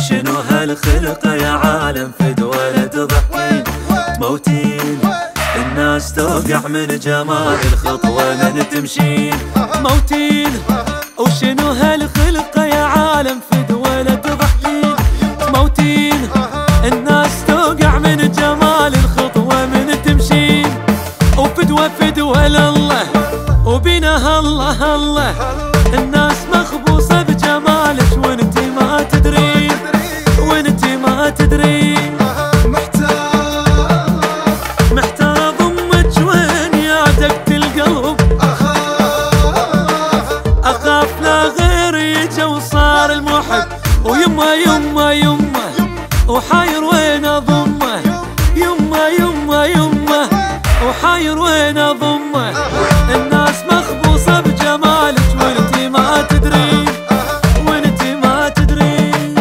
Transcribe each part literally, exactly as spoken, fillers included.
شنو هالخلقة يا عالم فدوى تضحكين تموتين الناس توقع من جمال الخطوة من تمشين موتين وشنو هالخلقة يا عالم فدوى تضحكين تموتين الناس توقع من جمال الخطوة من تمشين وفدوى فدوى لله وبينها الله الله الناس مخبوصة بجمالك وانت ما تدرين وانت ما تدرين محتار محتار ضمك وين يا دقت القلب اخاف لا غير يجي وصار المحب ويما يما يما وحاير وين اضمه يما يما يما وحاير وين اضمه الناس مخبوصة بجمالك وانت ما تدرين وانت ما تدرين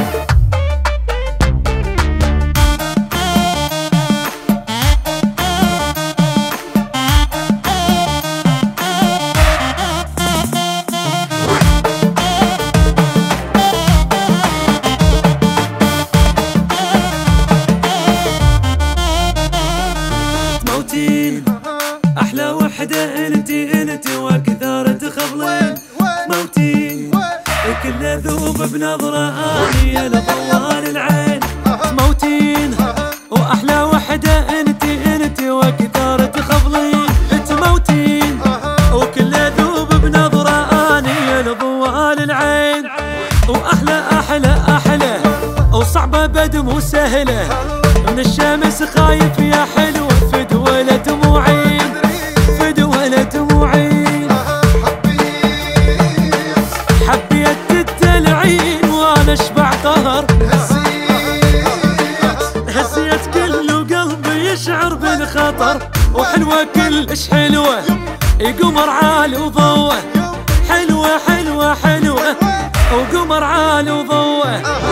موتين احلى وحده انتي انتي وكثار تخبلين موتين كل ذوب بنظره اني لضوان العين موتين واحلى وحده انتي انتي وكثار تخبلين موتين وكل ذوب بنظره اني لضوان العين واحلى احلى احلى وصعبه بد مو سهله من الشمس خايف يا حلوه فدوى دموعين فدوى دموعين حبيت التلعين وانا اشبع قهر هزيت كل قلبي يشعر بالخطر وحلوه كلش حلوه قمر عالي وضوه حلوه حلوه حلوه وقمر عالي وضوه